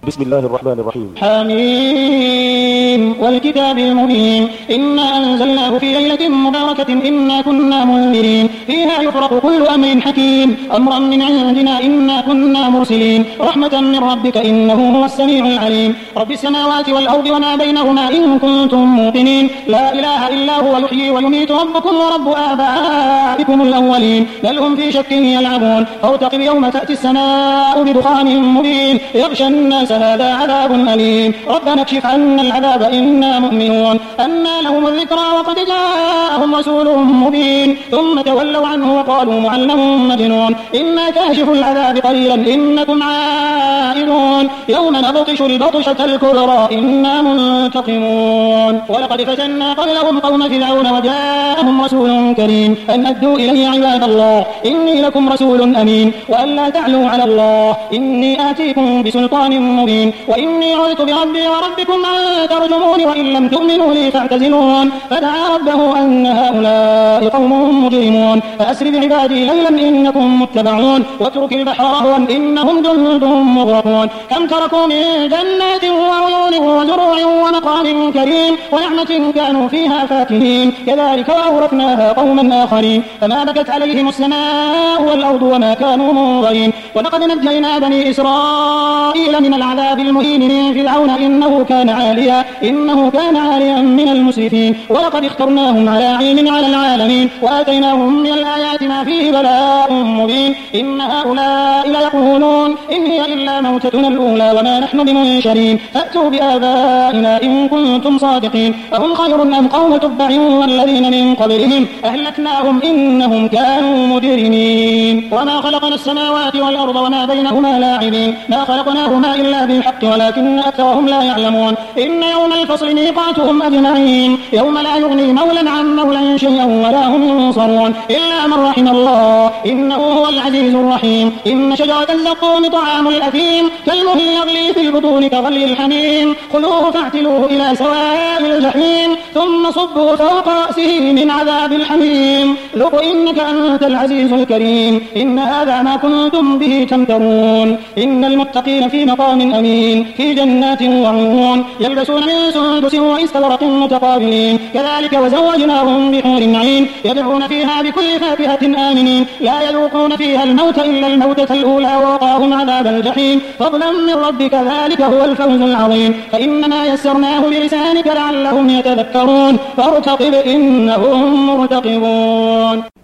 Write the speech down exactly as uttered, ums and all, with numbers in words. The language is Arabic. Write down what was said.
بسم الله الرحمن الرحيم. حميم والكتاب المبين إنا أنزلناه في ليلة مباركة إنا كنا منذرين فيها يفرق كل أمر حكيم أمرا من عندنا إنا كنا مرسلين رحمة من ربك إنه هو السميع العليم رب السماوات والأرض وما بينهما إن كنتم موقنين لا إله إلا هو يحيي ويميت ربكم ورب آبائكم الأولين بل هم في شك يلعبون فارتقب يوم تأتي السماء بدخان مبين يغشى الناس هذا عذاب أليم ربنا اكشف عنا العذاب إنا مؤمنون أنى لهم الذكرى وقد جاءهم رسول مبين ثم تولوا عنه وقالوا معلم مجنون إنا كاشف العذاب قليلا إنكم عائدون يوم نبطش البطشة الكبرى إنا منتقمون ولقد فتنا قبلهم قوم فرعون وجاءهم رسول كريم أن أدوا إلي عباد الله إني لكم رسول أمين وأن لا تعلوا على الله إني آتيكم بسلطان مبين وإني عذت بربي وربكم أن ترجمون وإن لم تؤمنوا لي فاعتزلون فدعا ربه أن هؤلاء قوم مجرمون فأسر بعبادي ليلا إنكم متبعون واترك البحر رهوا إنهم جند مغرقون كم تركوا من جنات وعيون وزروع ومقام كريم ونعمة كانوا فيها فاكهين كذلك وأورثناها قوما آخرين فما بكت عليهم السماء والأرض وما كانوا منظرين ولقد نجينا بني إسرائيل من العذاب المهين من فرعون إنه كان عاليا إنه كان عاليا من المسرفين ولقد اخترناهم على علم على العالمين وآتيناهم من الآيات ما فيه بلاء مبين إن هؤلاء ليقولون إن هي إلا موتتنا الأولى وما نحن بمنشرين فأتوا بآبائنا إن كنتم صادقين أهم خير أم قوم تبع والذين من قبلهم أهلكناهم إنهم كانوا مجرمين وما خلقنا السماوات والأرض وما بينهما لاعبين ما خلقناهما إلا بالحق ولكن أكثرهم لا يعلمون إن يوم الفصل ميقاتهم أجمعين يوم لا يغني مولا عن مولا شيئا ولا هم ينصرون إلا من رحم الله إنه هو العزيز الرحيم إن شجرة الزقوم طعام الأثيم كالمهل يغلي في البطون كغلي الحميم خذوه فاعتلوه إلى سواء الجحيم ثم صبوا فوق رأسه من عذاب الحميم ذق إنك أنت العزيز الكريم إن هذا ما كنتم به تمترون إن المتقين في مقام أمين في جنات وعيون يلبسون من سندس واستبرق متقابلين كذلك وزوجناهم بحور عين يدعون فيها بكل فاكهة آمنين لا يذوقون فيها الموت إلا الموتة الأولى ووقاهم عذاب الجحيم فضلا من ربك ذلك هو الفوز العظيم فإنما يسرناه بلسانك لعلهم يتذكرون فارتقب إنهم مرتقبون.